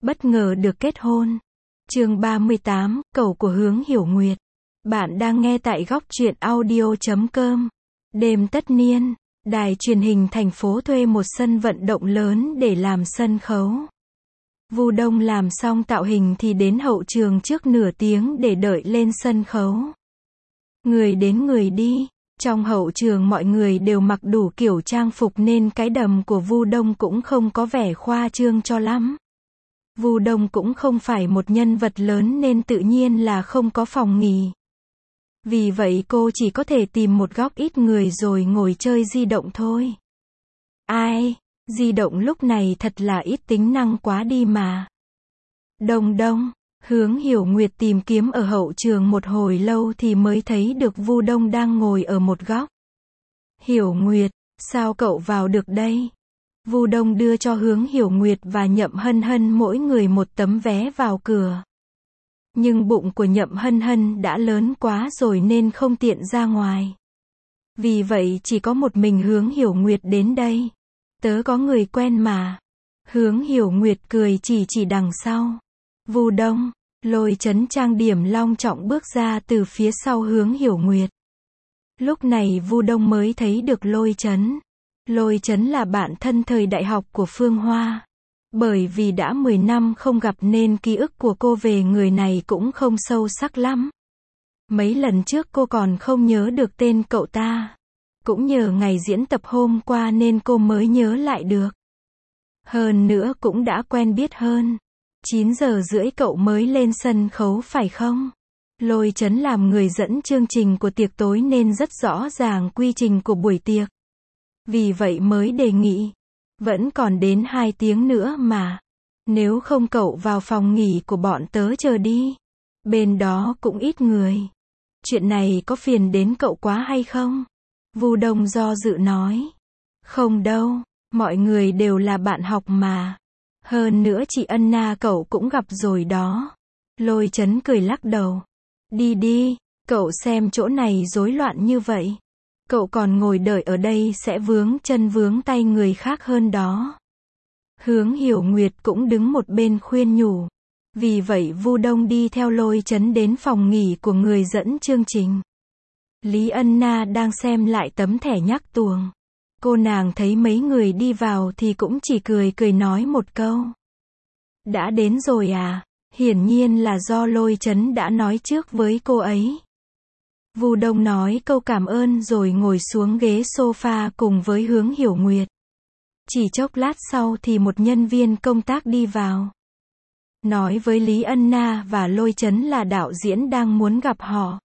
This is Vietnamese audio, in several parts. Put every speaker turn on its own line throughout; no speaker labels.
bất ngờ được kết hôn. Chương 38, Cậu của Hướng Hiểu Nguyệt. Bạn đang nghe tại góc truyện audio.com. Đêm tất niên, đài truyền hình thành phố thuê một sân vận động lớn để làm sân khấu. Vu Đông làm xong tạo hình thì đến hậu trường trước nửa tiếng để đợi lên sân khấu. Người đến người đi, trong hậu trường mọi người đều mặc đủ kiểu trang phục nên cái đầm của Vu Đông cũng không có vẻ khoa trương cho lắm. Vu Đông cũng không phải một nhân vật lớn nên tự nhiên là không có phòng nghỉ. Vì vậy cô chỉ có thể tìm một góc ít người rồi ngồi chơi di động thôi. Ai, di động lúc này thật là ít tính năng quá đi mà. Đông, Hướng Hiểu Nguyệt tìm kiếm ở hậu trường một hồi lâu thì mới thấy được Vu Đông đang ngồi ở một góc. Hiểu Nguyệt, sao cậu vào được đây? Vu Đông đưa cho Hướng Hiểu Nguyệt và Nhậm Hân Hân mỗi người một tấm vé vào cửa. Nhưng bụng của Nhậm Hân Hân đã lớn quá rồi nên không tiện ra ngoài. Vì vậy chỉ có một mình Hướng Hiểu Nguyệt đến đây. Tớ có người quen mà. Hướng Hiểu Nguyệt cười chỉ đằng sau. Vu Đông, Lôi Chấn trang điểm long trọng bước ra từ phía sau Hướng Hiểu Nguyệt. Lúc này Vu Đông mới thấy được Lôi Chấn. Lôi Chấn là bạn thân thời đại học của Phương Hoa. Bởi vì đã 10 năm không gặp nên ký ức của cô về người này cũng không sâu sắc lắm. Mấy lần trước cô còn không nhớ được tên cậu ta. Cũng nhờ ngày diễn tập hôm qua nên cô mới nhớ lại được. Hơn nữa cũng đã quen biết hơn. 9 giờ rưỡi cậu mới lên sân khấu phải không? Lôi Chấn làm người dẫn chương trình của tiệc tối nên rất rõ ràng quy trình của buổi tiệc. Vì vậy mới đề nghị. Vẫn còn đến 2 tiếng nữa mà. Nếu không cậu vào phòng nghỉ của bọn tớ chờ đi. Bên đó cũng ít người. Chuyện này có phiền đến cậu quá hay không? Vu Đông do dự nói. Không đâu, mọi người đều là bạn học mà. Hơn nữa chị Anna cậu cũng gặp rồi đó. Lôi Chấn cười lắc đầu. Đi, cậu xem chỗ này rối loạn như vậy. Cậu còn ngồi đợi ở đây sẽ vướng chân vướng tay người khác hơn đó. Hướng Hiểu Nguyệt cũng đứng một bên khuyên nhủ. Vì vậy Vu Đông đi theo Lôi Chấn đến phòng nghỉ của người dẫn chương trình. Lý Anna đang xem lại tấm thẻ nhắc tuồng. Cô nàng thấy mấy người đi vào thì cũng chỉ cười nói một câu. Đã đến rồi à? Hiển nhiên là do Lôi Chấn đã nói trước với cô ấy. Vu Đông nói câu cảm ơn rồi ngồi xuống ghế sofa cùng với Hướng Hiểu Nguyệt. Chỉ chốc lát sau thì một nhân viên công tác đi vào. Nói với Lý Anna và Lôi Chấn là đạo diễn đang muốn gặp họ.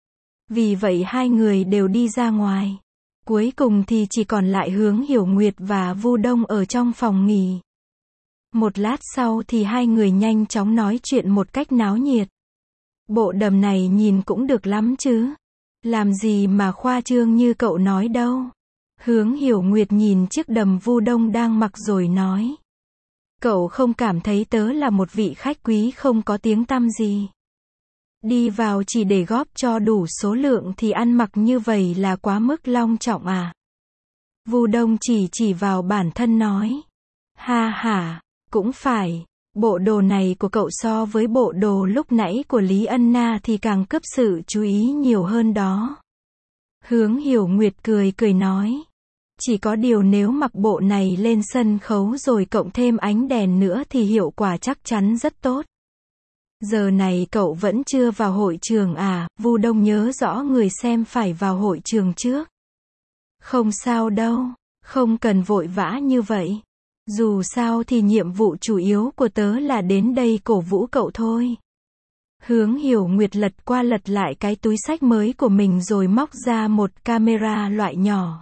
Vì vậy hai người đều đi ra ngoài. Cuối cùng thì chỉ còn lại Hướng Hiểu Nguyệt và Vu Đông ở trong phòng nghỉ. Một lát sau thì hai người nhanh chóng nói chuyện một cách náo nhiệt. Bộ đầm này nhìn cũng được lắm chứ. Làm gì mà khoa trương như cậu nói đâu. Hướng Hiểu Nguyệt nhìn chiếc đầm Vu Đông đang mặc rồi nói. Cậu không cảm thấy tớ là một vị khách quý không có tiếng tăm gì. Đi vào chỉ để góp cho đủ số lượng thì ăn mặc như vậy là quá mức long trọng à? Vu Đông chỉ vào bản thân nói. Ha ha, cũng phải. Bộ đồ này của cậu so với bộ đồ lúc nãy của Lý Anna thì càng cướp sự chú ý nhiều hơn đó. Hướng Hiểu Nguyệt cười nói. Chỉ có điều nếu mặc bộ này lên sân khấu rồi cộng thêm ánh đèn nữa thì hiệu quả chắc chắn rất tốt. Giờ này cậu vẫn chưa vào hội trường à? Vu Đông nhớ rõ người xem phải vào hội trường trước. Không sao đâu, không cần vội vã như vậy. Dù sao thì nhiệm vụ chủ yếu của tớ là đến đây cổ vũ cậu thôi. Hướng Hiểu Nguyệt lật qua lật lại cái túi xách mới của mình rồi móc ra một camera loại nhỏ.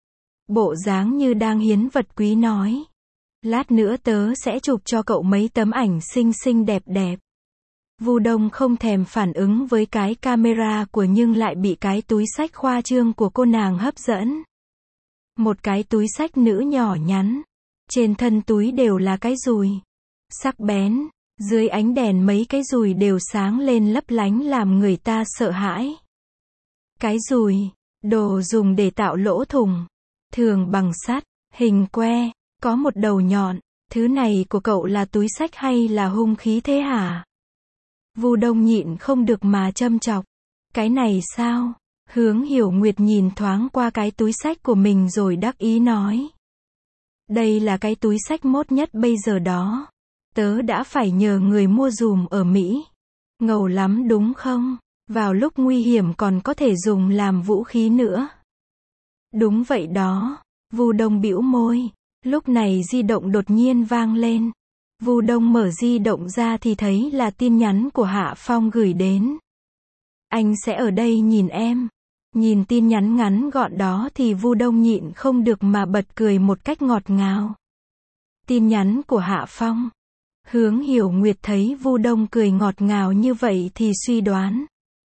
Bộ dáng như đang hiến vật quý nói. Lát nữa tớ sẽ chụp cho cậu mấy tấm ảnh xinh xinh đẹp đẹp. Vu Đông không thèm phản ứng với cái camera của nhưng lại bị cái túi xách khoa trương của cô nàng hấp dẫn. Một cái túi xách nữ nhỏ nhắn. Trên thân túi đều là cái dùi. Sắc bén. Dưới ánh đèn mấy cái dùi đều sáng lên lấp lánh làm người ta sợ hãi. Cái dùi. Đồ dùng để tạo lỗ thủng. Thường bằng sắt. Hình que. Có một đầu nhọn. Thứ này của cậu là túi xách hay là hung khí thế hả? Vu Đông nhịn không được mà châm chọc. Cái này sao? Hướng Hiểu Nguyệt nhìn thoáng qua cái túi xách của mình rồi đắc ý nói. Đây là cái túi xách mốt nhất bây giờ đó. Tớ đã phải nhờ người mua dùm ở Mỹ. Ngầu lắm đúng không? Vào lúc nguy hiểm còn có thể dùng làm vũ khí nữa. Đúng vậy đó. Vu Đông bĩu môi. Lúc này di động đột nhiên vang lên. Vu Đông mở di động ra thì thấy là tin nhắn của Hạ Phong gửi đến. Anh sẽ ở đây nhìn em. Nhìn tin nhắn ngắn gọn đó thì Vu Đông nhịn không được mà bật cười một cách ngọt ngào. Tin nhắn của Hạ Phong. Hướng Hiểu Nguyệt thấy Vu Đông cười ngọt ngào như vậy thì suy đoán.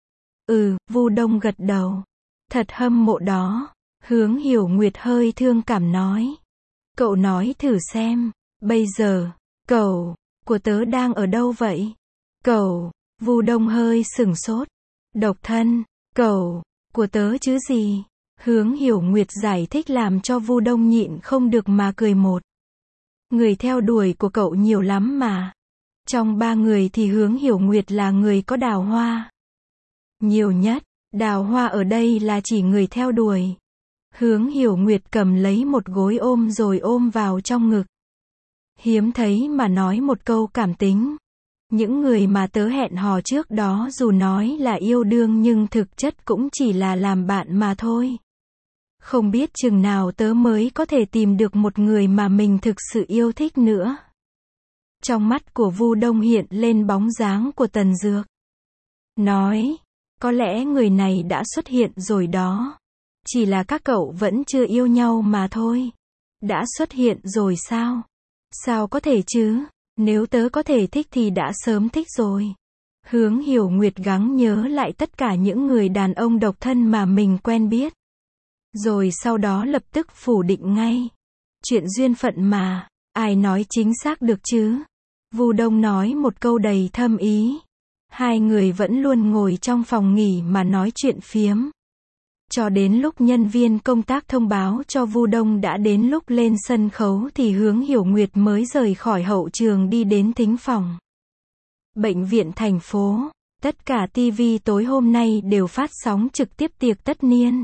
Vu Đông gật đầu. Thật hâm mộ đó. Hướng Hiểu Nguyệt hơi thương cảm nói. Cậu nói thử xem, bây giờ, cậu của tớ đang ở đâu vậy? Cậu, Vu Đông hơi sửng sốt. Độc thân, cậu của tớ chứ gì? Hướng Hiểu Nguyệt giải thích làm cho Vu Đông nhịn không được mà cười một. Người theo đuổi của cậu nhiều lắm mà. Trong 3 người thì Hướng Hiểu Nguyệt là người có đào hoa nhiều nhất. Đào hoa ở đây là chỉ người theo đuổi. Hướng Hiểu Nguyệt cầm lấy một gối ôm rồi ôm vào trong ngực. Hiếm thấy mà nói một câu cảm tính. Những người mà tớ hẹn hò trước đó dù nói là yêu đương nhưng thực chất cũng chỉ là làm bạn mà thôi. Không biết chừng nào tớ mới có thể tìm được một người mà mình thực sự yêu thích nữa. Trong mắt của Vu Đông hiện lên bóng dáng của Tần Dược. Nói, có lẽ người này đã xuất hiện rồi đó. Chỉ là các cậu vẫn chưa yêu nhau mà thôi. Đã xuất hiện rồi sao? Sao có thể chứ? Nếu tớ có thể thích thì đã sớm thích rồi. Hướng Hiểu Nguyệt gắng nhớ lại tất cả những người đàn ông độc thân mà mình quen biết. Rồi sau đó lập tức phủ định ngay. Chuyện duyên phận mà, ai nói chính xác được chứ? Vu Đông nói một câu đầy thâm ý. Hai người vẫn luôn ngồi trong phòng nghỉ mà nói chuyện phiếm. Cho đến lúc nhân viên công tác thông báo cho Vu Đông đã đến lúc lên sân khấu thì Hướng Hiểu Nguyệt mới rời khỏi hậu trường đi đến thính phòng. Bệnh viện thành phố, tất cả TV tối hôm nay đều phát sóng trực tiếp tiệc tất niên.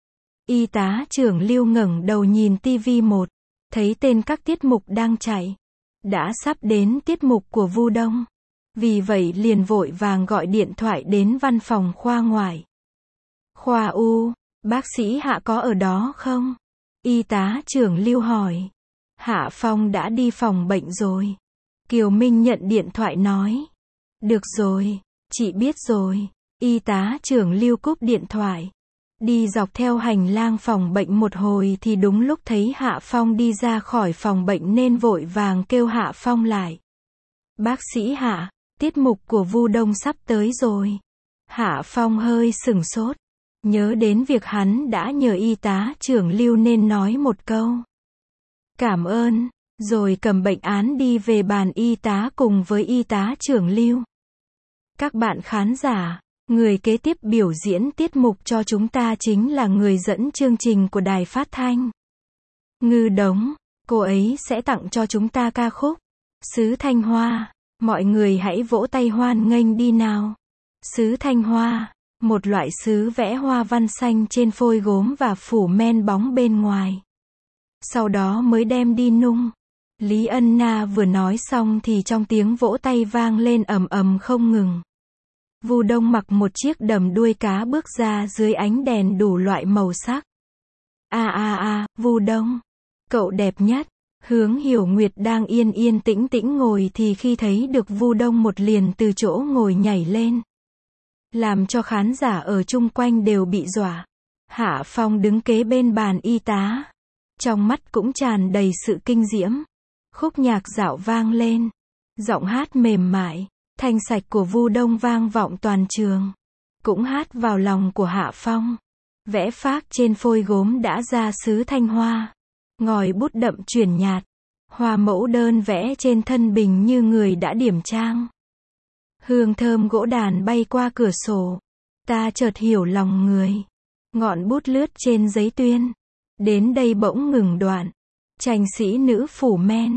Y tá trưởng Lưu ngẩng đầu nhìn TV1, thấy tên các tiết mục đang chạy. Đã sắp đến tiết mục của Vu Đông. Vì vậy liền vội vàng gọi điện thoại đến văn phòng khoa ngoại. Khoa U, bác sĩ Hạ có ở đó không? Y tá trưởng Lưu hỏi. Hạ Phong đã đi phòng bệnh rồi. Kiều Minh nhận điện thoại nói. Được rồi, chị biết rồi. Y tá trưởng Lưu cúp điện thoại. Đi dọc theo hành lang phòng bệnh một hồi thì đúng lúc thấy Hạ Phong đi ra khỏi phòng bệnh nên vội vàng kêu Hạ Phong lại. Bác sĩ Hạ, tiết mục của Vu Đông sắp tới rồi. Hạ Phong hơi sửng sốt. Nhớ đến việc hắn đã nhờ y tá trưởng Lưu nên nói một câu. Cảm ơn, rồi cầm bệnh án đi về bàn y tá cùng với y tá trưởng Lưu. Các bạn khán giả, người kế tiếp biểu diễn tiết mục cho chúng ta chính là người dẫn chương trình của đài phát thanh. Ngư Đống, cô ấy sẽ tặng cho chúng ta ca khúc Sứ Thanh Hoa. Mọi người hãy vỗ tay hoan nghênh đi nào. Sứ Thanh Hoa, một loại sứ vẽ hoa văn xanh trên phôi gốm và phủ men bóng bên ngoài. Sau đó mới đem đi nung. Lý Ân Na vừa nói xong thì trong tiếng vỗ tay vang lên ầm ầm không ngừng. Vu Đông mặc một chiếc đầm đuôi cá bước ra dưới ánh đèn đủ loại màu sắc. Vu Đông, cậu đẹp nhất. Hướng Hiểu Nguyệt đang yên yên tĩnh tĩnh ngồi thì khi thấy được Vu Đông một liền từ chỗ ngồi nhảy lên. Làm cho khán giả ở chung quanh đều bị dọa. Hạ Phong đứng kế bên bàn y tá. Trong mắt cũng tràn đầy sự kinh diễm. Khúc nhạc dạo vang lên. Giọng hát mềm mại, thanh sạch của Vu Đông vang vọng toàn trường. Cũng hát vào lòng của Hạ Phong. Vẽ phác trên phôi gốm đã ra sứ thanh hoa. Ngòi bút đậm chuyển nhạt. Hoa mẫu đơn vẽ trên thân bình như người đã điểm trang. Hương thơm gỗ đàn bay qua cửa sổ. Ta chợt hiểu lòng người. Ngọn bút lướt trên giấy tuyên. Đến đây bỗng ngừng đoạn. Tranh sĩ nữ phủ men.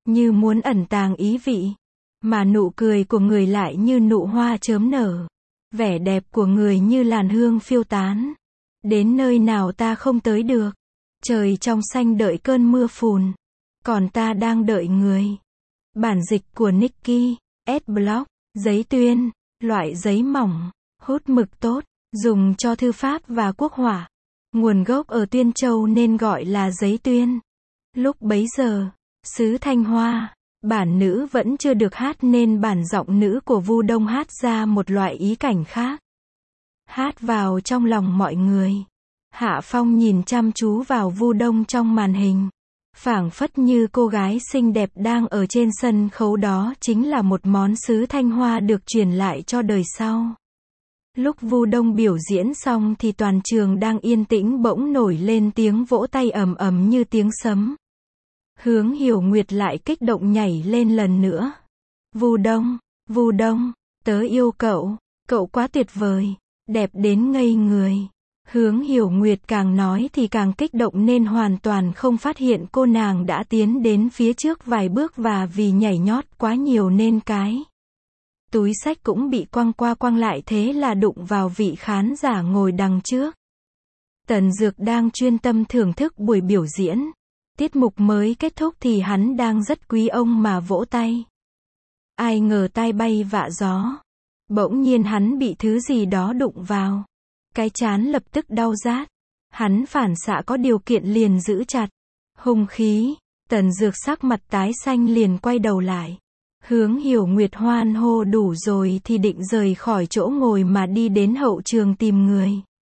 như muốn ẩn tàng ý vị. Mà nụ cười của người lại như nụ hoa chớm nở. Vẻ đẹp của người như làn hương phiêu tán. Đến nơi nào ta không tới được. Trời trong xanh đợi cơn mưa phùn. Còn ta đang đợi người. Bản dịch của Nicky S-Block. Giấy tuyên, loại giấy mỏng, hút mực tốt, dùng cho thư pháp và quốc họa. Nguồn gốc ở Tuyên Châu nên gọi là giấy tuyên. Lúc bấy giờ, xứ Thanh Hoa, bản nữ vẫn chưa được hát nên bản giọng nữ của Vu Đông hát ra một loại ý cảnh khác. Hát vào trong lòng mọi người. Hạ Phong nhìn chăm chú vào Vu Đông trong màn hình. Phảng phất như cô gái xinh đẹp đang ở trên sân khấu đó chính là một món sứ Thanh Hoa được truyền lại cho đời sau. Lúc Vu Đông biểu diễn xong thì toàn trường đang yên tĩnh bỗng nổi lên tiếng vỗ tay ầm ầm như tiếng sấm. Hướng Hiểu Nguyệt lại kích động nhảy lên lần nữa. Vu Đông, tớ yêu cậu, cậu quá tuyệt vời, đẹp đến ngây người. Hướng Hiểu Nguyệt càng nói thì càng kích động nên hoàn toàn không phát hiện cô nàng đã tiến đến phía trước vài bước và vì nhảy nhót quá nhiều nên cái túi xách cũng bị quăng qua quăng lại thế là đụng vào vị khán giả ngồi đằng trước. Tần Dược đang chuyên tâm thưởng thức buổi biểu diễn. Tiết mục mới kết thúc thì hắn đang rất quý ông mà vỗ tay. Ai ngờ tai bay vạ gió. Bỗng nhiên hắn bị thứ gì đó đụng vào. Cái trán lập tức đau rát. Hắn phản xạ có điều kiện liền giữ chặt hung khí. Tần Dược sắc mặt tái xanh liền quay đầu lại. Hướng Hiểu Nguyệt hoan hô đủ rồi thì định rời khỏi chỗ ngồi mà đi đến hậu trường tìm người.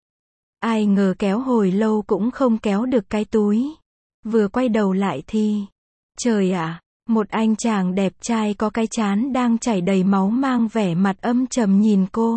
Ai ngờ kéo hồi lâu cũng không kéo được cái túi. Vừa quay đầu lại thì, trời ạ, một anh chàng đẹp trai có cái trán đang chảy đầy máu mang vẻ mặt âm trầm nhìn cô.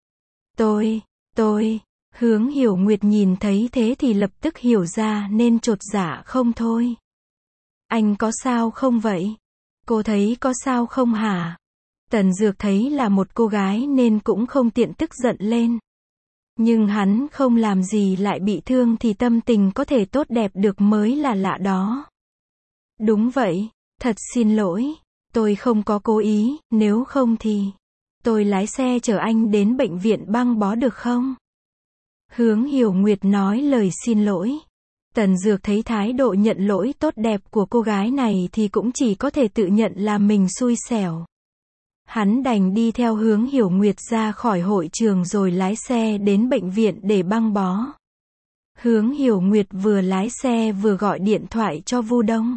Tôi, Hướng Hiểu Nguyệt nhìn thấy thế thì lập tức hiểu ra nên chột dạ không thôi. Anh có sao không vậy? Cô thấy có sao không hả? Tần Dược thấy là một cô gái nên cũng không tiện tức giận lên. Nhưng hắn không làm gì lại bị thương thì tâm tình có thể tốt đẹp được mới là lạ đó. Đúng vậy, thật xin lỗi, tôi không có cố ý, nếu không thì tôi lái xe chở anh đến bệnh viện băng bó được không? Hướng Hiểu Nguyệt nói lời xin lỗi. Tần Dược thấy thái độ nhận lỗi tốt đẹp của cô gái này thì cũng chỉ có thể tự nhận là mình xui xẻo. Hắn đành đi theo Hướng Hiểu Nguyệt ra khỏi hội trường rồi lái xe đến bệnh viện để băng bó. Hướng Hiểu Nguyệt vừa lái xe vừa gọi điện thoại cho Vu Đông.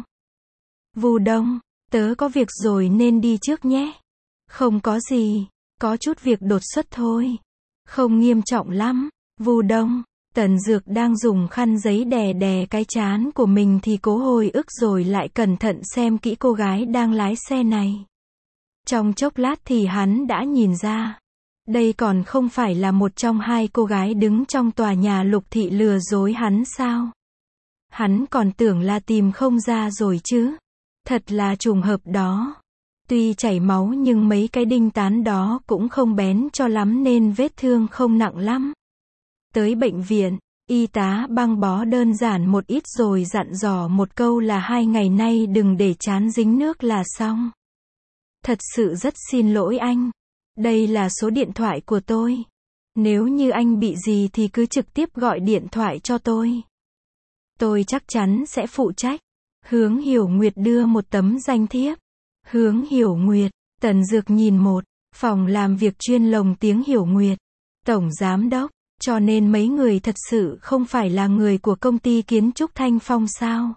Vu Đông, tớ có việc rồi nên đi trước nhé. Không có gì, có chút việc đột xuất thôi. Không nghiêm trọng lắm. Vu Đông, Tần Dược đang dùng khăn giấy đè đè cái trán của mình thì cố hồi ức rồi lại cẩn thận xem kỹ cô gái đang lái xe này. Trong chốc lát thì hắn đã nhìn ra. Đây còn không phải là một trong hai cô gái đứng trong tòa nhà Lục Thị lừa dối hắn sao? Hắn còn tưởng là tìm không ra rồi chứ. Thật là trùng hợp đó. Tuy chảy máu nhưng mấy cái đinh tán đó cũng không bén cho lắm nên vết thương không nặng lắm. Tới bệnh viện, y tá băng bó đơn giản một ít rồi dặn dò một câu là 2 ngày nay đừng để trán dính nước là xong. Thật sự rất xin lỗi anh. Đây là số điện thoại của tôi. Nếu như anh bị gì thì cứ trực tiếp gọi điện thoại cho tôi. Tôi chắc chắn sẽ phụ trách. Hướng Hiểu Nguyệt đưa một tấm danh thiếp. Hướng Hiểu Nguyệt, Tần Dược nhìn một, phòng làm việc chuyên lồng tiếng Hiểu Nguyệt. Tổng giám đốc, cho nên mấy người thật sự không phải là người của công ty kiến trúc Thanh Phong sao?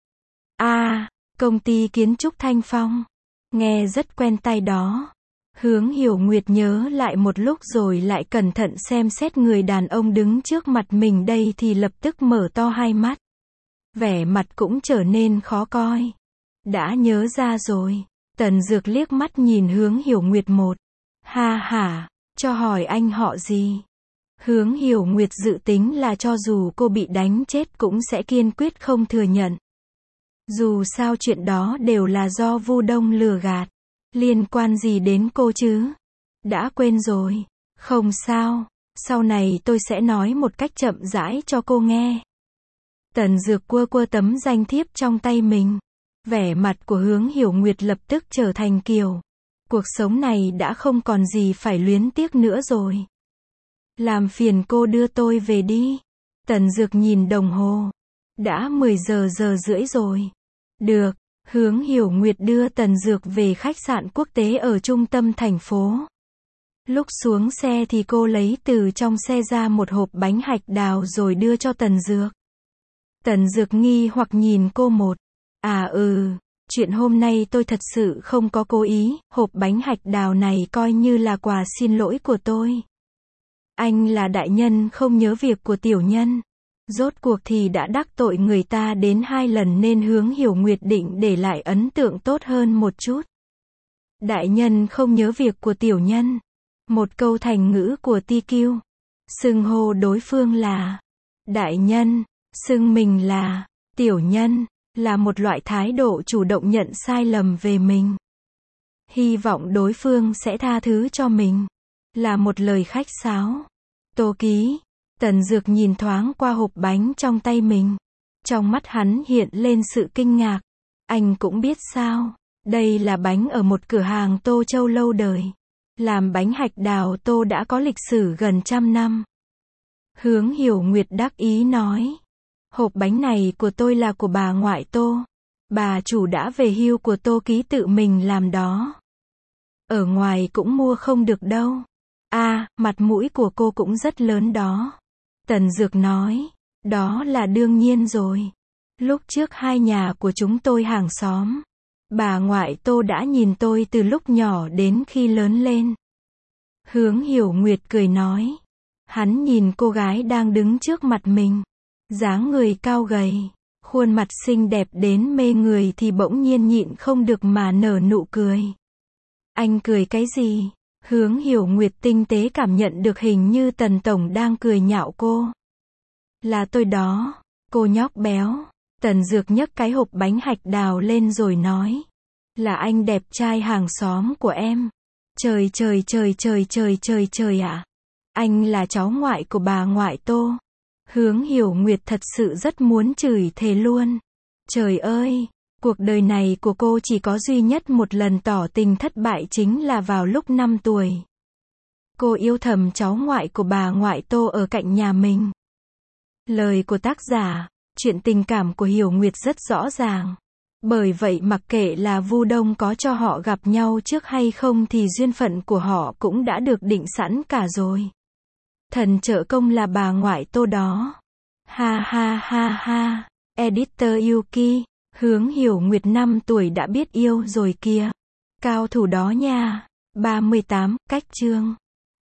Công ty kiến trúc Thanh Phong. Nghe rất quen tai đó. Hướng Hiểu Nguyệt nhớ lại một lúc rồi lại cẩn thận xem xét người đàn ông đứng trước mặt mình đây thì lập tức mở to hai mắt. Vẻ mặt cũng trở nên khó coi. Đã nhớ ra rồi. Tần Dược liếc mắt nhìn Hướng Hiểu Nguyệt một. Ha ha, cho hỏi anh họ gì? Hướng Hiểu Nguyệt dự tính là cho dù cô bị đánh chết cũng sẽ kiên quyết không thừa nhận. Dù sao chuyện đó đều là do Vu Đông lừa gạt. Liên quan gì đến cô chứ? Đã quên rồi. Không sao. Sau này tôi sẽ nói một cách chậm rãi cho cô nghe. Tần Dược quơ quơ tấm danh thiếp trong tay mình. Vẻ mặt của Hướng Hiểu Nguyệt lập tức trở thành kiểu, cuộc sống này đã không còn gì phải luyến tiếc nữa rồi. Làm phiền cô đưa tôi về đi. Tần Dược nhìn đồng hồ. Đã 10 giờ rưỡi rồi. Được, Hướng Hiểu Nguyệt đưa Tần Dược về khách sạn quốc tế ở trung tâm thành phố. Lúc xuống xe thì cô lấy từ trong xe ra một hộp bánh hạch đào rồi đưa cho Tần Dược. Tần Dược nghi hoặc nhìn cô một. Chuyện hôm nay tôi thật sự không có cố ý, hộp bánh hạch đào này coi như là quà xin lỗi của tôi. Anh là đại nhân không nhớ việc của tiểu nhân. Rốt cuộc thì đã đắc tội người ta đến 2 lần nên Hướng Hiểu Nguyệt định để lại ấn tượng tốt hơn một chút. Đại nhân không nhớ việc của tiểu nhân. Một câu thành ngữ của TQ. Xưng hô đối phương là đại nhân, xưng mình là tiểu nhân, là một loại thái độ chủ động nhận sai lầm về mình. Hy vọng đối phương sẽ tha thứ cho mình. Là một lời khách sáo. Tô ký. Tần Dược nhìn thoáng qua hộp bánh trong tay mình. Trong mắt hắn hiện lên sự kinh ngạc. Anh cũng biết sao. Đây là bánh ở một cửa hàng Tô Châu lâu đời. Làm bánh hạch đào Tô đã có lịch sử gần 100 năm. Hướng Hiểu Nguyệt đắc ý nói. Hộp bánh này của tôi là của bà ngoại Tô. Bà chủ đã về hưu của Tô ký tự mình làm đó. Ở ngoài cũng mua không được đâu. Mặt mũi của cô cũng rất lớn đó. Tần Dược nói. Đó là đương nhiên rồi. Lúc trước hai nhà của chúng tôi hàng xóm. Bà ngoại Tô đã nhìn tôi từ lúc nhỏ đến khi lớn lên. Hướng Hiểu Nguyệt cười nói. Hắn nhìn cô gái đang đứng trước mặt mình. Dáng người cao gầy, khuôn mặt xinh đẹp đến mê người thì bỗng nhiên nhịn không được mà nở nụ cười. Anh cười cái gì? Hướng Hiểu Nguyệt tinh tế cảm nhận được hình như Tần Tổng đang cười nhạo cô. Là tôi đó, cô nhóc béo. Tần Dược nhấc cái hộp bánh hạch đào lên rồi nói. Là anh đẹp trai hàng xóm của em. Trời ạ. Anh là cháu ngoại của bà ngoại Tô. Hướng Hiểu Nguyệt thật sự rất muốn chửi thề luôn. Trời ơi, cuộc đời này của cô chỉ có duy nhất một lần tỏ tình thất bại chính là vào lúc 5 tuổi. Cô yêu thầm cháu ngoại của bà ngoại Tô ở cạnh nhà mình. Lời của tác giả, chuyện tình cảm của Hiểu Nguyệt rất rõ ràng. Bởi vậy mặc kệ là Vu Đông có cho họ gặp nhau trước hay không thì duyên phận của họ cũng đã được định sẵn cả rồi. Thần trợ công là bà ngoại Tô đó. Ha. Editor Yuki, Hướng Hiểu Nguyệt 5 tuổi đã biết yêu rồi kìa. Cao thủ đó nha. 38, cách chương